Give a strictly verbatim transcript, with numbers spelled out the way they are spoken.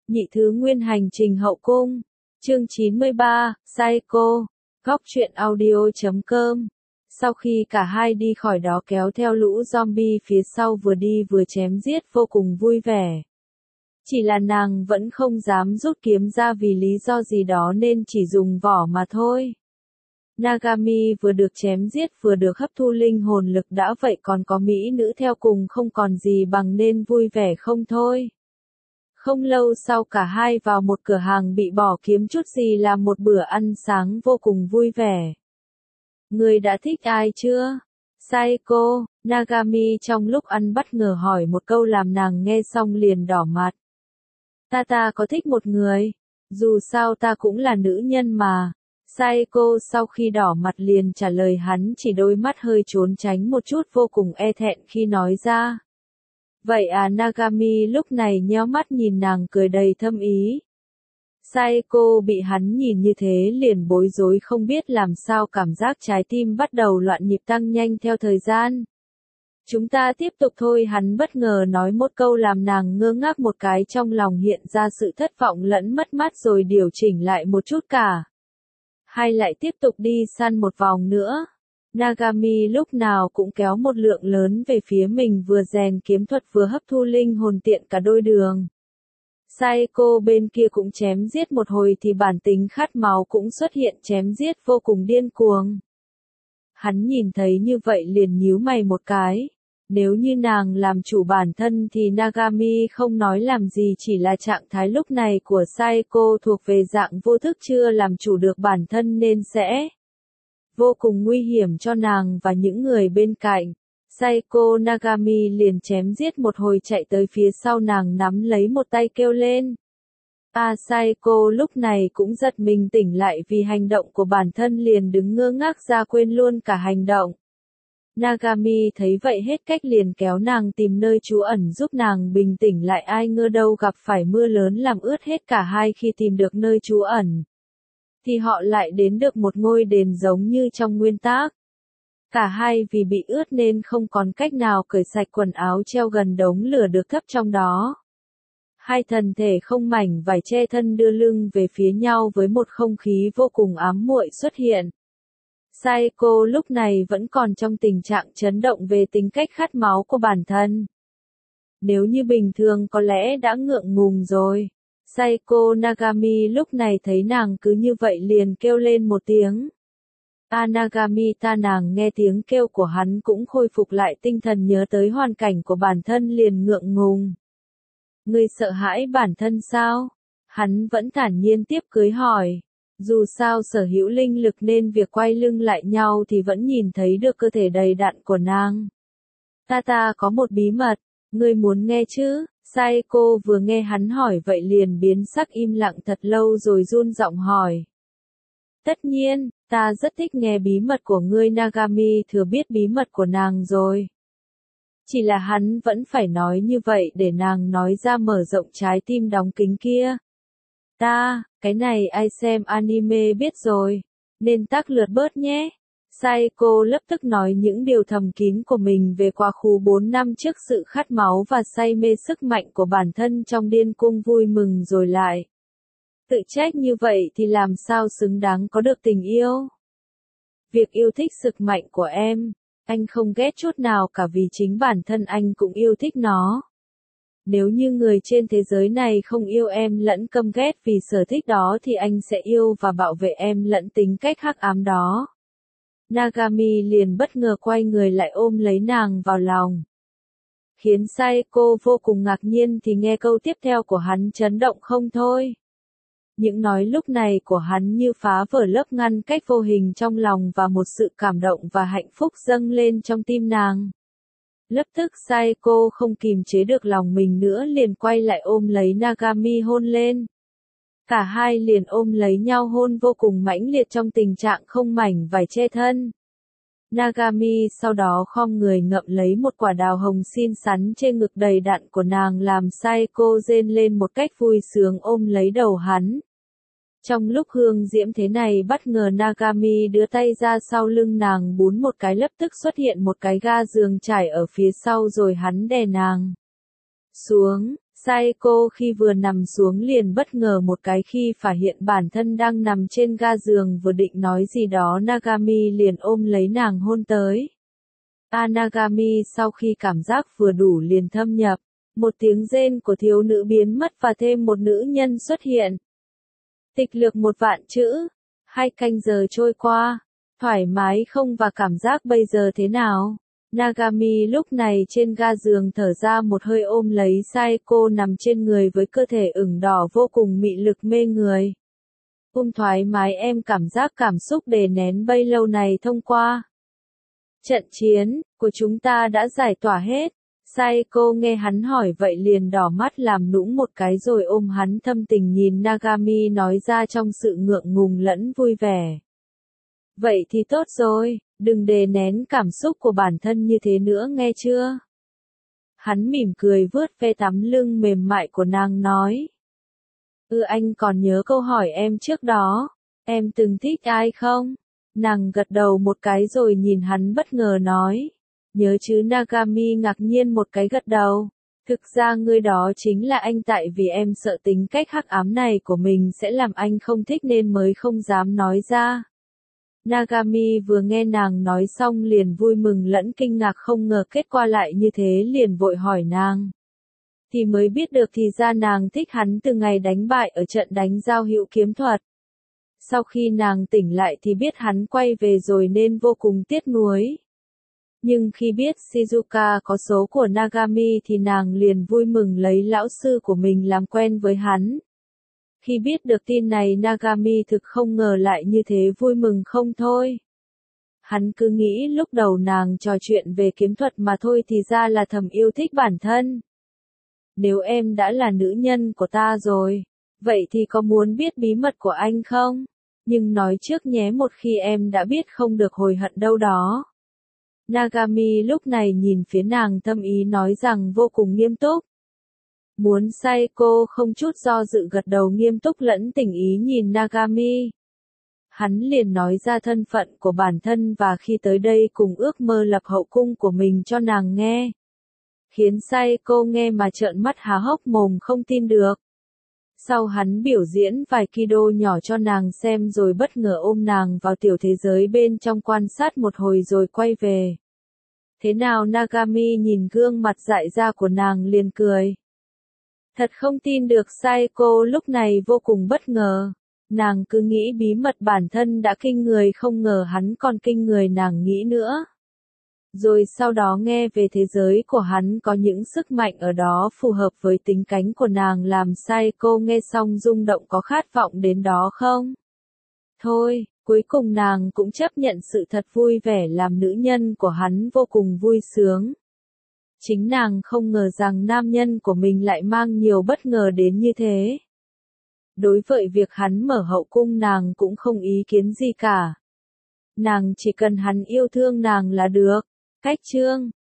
Nhị thứ nguyên hành trình hậu cung. Chương chín mươi ba, Psycho. Góc truyện audio chấm com. Sau khi cả hai đi khỏi đó kéo theo lũ zombie phía sau vừa đi vừa chém giết vô cùng vui vẻ. Chỉ là nàng vẫn không dám rút kiếm ra vì lý do gì đó nên chỉ dùng vỏ mà thôi. Nagami vừa được chém giết vừa được hấp thu linh hồn lực đã vậy còn có mỹ nữ theo cùng không còn gì bằng nên vui vẻ không thôi. Không lâu sau cả hai vào một cửa hàng bị bỏ kiếm chút gì làm một bữa ăn sáng vô cùng vui vẻ. Người đã thích ai chưa? Psycho, Nagami trong lúc ăn bất ngờ hỏi một câu làm nàng nghe xong liền đỏ mặt. Ta ta có thích một người, dù sao ta cũng là nữ nhân mà. Psycho sau khi đỏ mặt liền trả lời hắn chỉ đôi mắt hơi trốn tránh một chút vô cùng e thẹn khi nói ra. Vậy à Nagami lúc này nhéo mắt nhìn nàng cười đầy thâm ý. Psycho bị hắn nhìn như thế liền bối rối không biết làm sao cảm giác trái tim bắt đầu loạn nhịp tăng nhanh theo thời gian. Chúng ta tiếp tục thôi hắn bất ngờ nói một câu làm nàng ngơ ngác một cái trong lòng hiện ra sự thất vọng lẫn mất mát rồi điều chỉnh lại một chút cả. Hay lại tiếp tục đi săn một vòng nữa. Nagami lúc nào cũng kéo một lượng lớn về phía mình vừa rèn kiếm thuật vừa hấp thu linh hồn tiện cả đôi đường. Psycho bên kia cũng chém giết một hồi thì bản tính khát máu cũng xuất hiện chém giết vô cùng điên cuồng. Hắn nhìn thấy như vậy liền nhíu mày một cái. Nếu như nàng làm chủ bản thân thì Nagami không nói làm gì chỉ là trạng thái lúc này của Psycho thuộc về dạng vô thức chưa làm chủ được bản thân nên sẽ vô cùng nguy hiểm cho nàng và những người bên cạnh. Psycho Nagami liền chém giết một hồi chạy tới phía sau nàng nắm lấy một tay kêu lên. A Psycho lúc này cũng giật mình tỉnh lại vì hành động của bản thân liền đứng ngơ ngác ra quên luôn cả hành động. Nagami thấy vậy hết cách liền kéo nàng tìm nơi trú ẩn giúp nàng bình tĩnh lại ai ngờ đâu gặp phải mưa lớn làm ướt hết cả hai khi tìm được nơi trú ẩn. Thì họ lại đến được một ngôi đền giống như trong nguyên tác. Cả hai vì bị ướt nên không còn cách nào cởi sạch quần áo treo gần đống lửa được thấp trong đó. Hai thân thể không mảnh vải che thân đưa lưng về phía nhau với một không khí vô cùng ám muội xuất hiện. Psycho lúc này vẫn còn trong tình trạng chấn động về tính cách khát máu của bản thân. Nếu như bình thường có lẽ đã ngượng ngùng rồi. Psycho Nagami lúc này thấy nàng cứ như vậy liền kêu lên một tiếng. A Nagami ta nàng nghe tiếng kêu của hắn cũng khôi phục lại tinh thần nhớ tới hoàn cảnh của bản thân liền ngượng ngùng. Ngươi sợ hãi bản thân sao? Hắn vẫn thản nhiên tiếp cưới hỏi. Dù sao sở hữu linh lực nên việc quay lưng lại nhau thì vẫn nhìn thấy được cơ thể đầy đặn của nàng. Ta ta có một bí mật, ngươi muốn nghe chứ? Psycho vừa nghe hắn hỏi vậy liền biến sắc im lặng thật lâu rồi run giọng hỏi. Tất nhiên, ta rất thích nghe bí mật của ngươi Nagami thừa biết bí mật của nàng rồi. Chỉ là hắn vẫn phải nói như vậy để nàng nói ra mở rộng trái tim đóng kín kia. Ta, cái này ai xem anime biết rồi, nên tác lượt bớt nhé. Psycho lập tức nói những điều thầm kín của mình về quá khứ bốn năm trước sự khát máu và say mê sức mạnh của bản thân trong điên cuồng vui mừng rồi lại. Tự trách như vậy thì làm sao xứng đáng có được tình yêu. Việc yêu thích sức mạnh của em, anh không ghét chút nào cả vì chính bản thân anh cũng yêu thích nó. Nếu như người trên thế giới này không yêu em lẫn căm ghét vì sở thích đó thì anh sẽ yêu và bảo vệ em lẫn tính cách hắc ám đó. Nagami liền bất ngờ quay người lại ôm lấy nàng vào lòng. Khiến Psycho vô cùng ngạc nhiên thì nghe câu tiếp theo của hắn chấn động không thôi. Những nói lúc này của hắn như phá vỡ lớp ngăn cách vô hình trong lòng và một sự cảm động và hạnh phúc dâng lên trong tim nàng. Lập tức Psycho không kìm chế được lòng mình nữa liền quay lại ôm lấy Nagami hôn lên. Cả hai liền ôm lấy nhau hôn vô cùng mãnh liệt trong tình trạng không mảnh vải che thân. Nagami sau đó khom người ngậm lấy một quả đào hồng xinh xắn trên ngực đầy đặn của nàng làm Psycho rên lên một cách vui sướng ôm lấy đầu hắn. Trong lúc hương diễm thế này bất ngờ Nagami đưa tay ra sau lưng nàng bún một cái lập tức xuất hiện một cái ga giường trải ở phía sau rồi hắn đè nàng xuống. Saeko khi vừa nằm xuống liền bất ngờ một cái khi phát hiện bản thân đang nằm trên ga giường, vừa định nói gì đó Nagami liền ôm lấy nàng hôn tới. Anagami sau khi cảm giác vừa đủ liền thâm nhập, một tiếng rên của thiếu nữ biến mất và thêm một nữ nhân xuất hiện. Tịch lược một vạn chữ, hai canh giờ trôi qua, thoải mái không và cảm giác bây giờ thế nào? Nagami lúc này trên ga giường thở ra một hơi ôm lấy Saeko nằm trên người với cơ thể ửng đỏ vô cùng mị lực mê người. Ôm thoải mái em, cảm giác cảm xúc đè nén bấy lâu này thông qua. Trận chiến của chúng ta đã giải tỏa hết. Saeko nghe hắn hỏi vậy liền đỏ mắt làm nũng một cái rồi ôm hắn thâm tình nhìn Nagami nói ra trong sự ngượng ngùng lẫn vui vẻ. Vậy thì tốt rồi, đừng đè nén cảm xúc của bản thân như thế nữa nghe chưa? Hắn mỉm cười vuốt ve tấm lưng mềm mại của nàng nói. Ừ, anh còn nhớ câu hỏi em trước đó, em từng thích ai không? Nàng gật đầu một cái rồi nhìn hắn bất ngờ nói. Nhớ chứ? Nagami ngạc nhiên một cái gật đầu. Thực ra người đó chính là anh, tại vì em sợ tính cách hắc ám này của mình sẽ làm anh không thích nên mới không dám nói ra. Nagami vừa nghe nàng nói xong liền vui mừng lẫn kinh ngạc, không ngờ kết quả lại như thế, liền vội hỏi nàng. Thì mới biết được thì ra nàng thích hắn từ ngày đánh bại ở trận đánh giao hữu kiếm thuật. Sau khi nàng tỉnh lại thì biết hắn quay về rồi nên vô cùng tiếc nuối. Nhưng khi biết Shizuka có số của Nagami thì nàng liền vui mừng lấy lão sư của mình làm quen với hắn. Khi biết được tin này Nagami thực không ngờ lại như thế, vui mừng không thôi. Hắn cứ nghĩ lúc đầu nàng trò chuyện về kiếm thuật mà thôi thì ra là thầm yêu thích bản thân. Nếu em đã là nữ nhân của ta rồi, vậy thì có muốn biết bí mật của anh không? Nhưng nói trước nhé, một khi em đã biết không được hối hận đâu đó. Nagami lúc này nhìn phía nàng thâm ý nói rằng vô cùng nghiêm túc. Muốn Saeko không chút do dự gật đầu nghiêm túc lẫn tình ý nhìn Nagami. Hắn liền nói ra thân phận của bản thân và khi tới đây cùng ước mơ lập hậu cung của mình cho nàng nghe. Khiến Saeko nghe mà trợn mắt há hốc mồm không tin được. Sau hắn biểu diễn vài kido nhỏ cho nàng xem rồi bất ngờ ôm nàng vào tiểu thế giới bên trong quan sát một hồi rồi quay về. Thế nào? Nagami nhìn gương mặt dại ra của nàng liền cười. Thật không tin được. Saeko lúc này vô cùng bất ngờ. Nàng cứ nghĩ bí mật bản thân đã kinh người, không ngờ hắn còn kinh người nàng nghĩ nữa. Rồi sau đó nghe về thế giới của hắn có những sức mạnh ở đó phù hợp với tính cánh của nàng, làm Saeko nghe xong rung động, có khát vọng đến đó không? Thôi, cuối cùng nàng cũng chấp nhận sự thật, vui vẻ làm nữ nhân của hắn vô cùng vui sướng. Chính nàng không ngờ rằng nam nhân của mình lại mang nhiều bất ngờ đến như thế. Đối với việc hắn mở hậu cung nàng cũng không ý kiến gì cả. Nàng chỉ cần hắn yêu thương nàng là được. Cách chương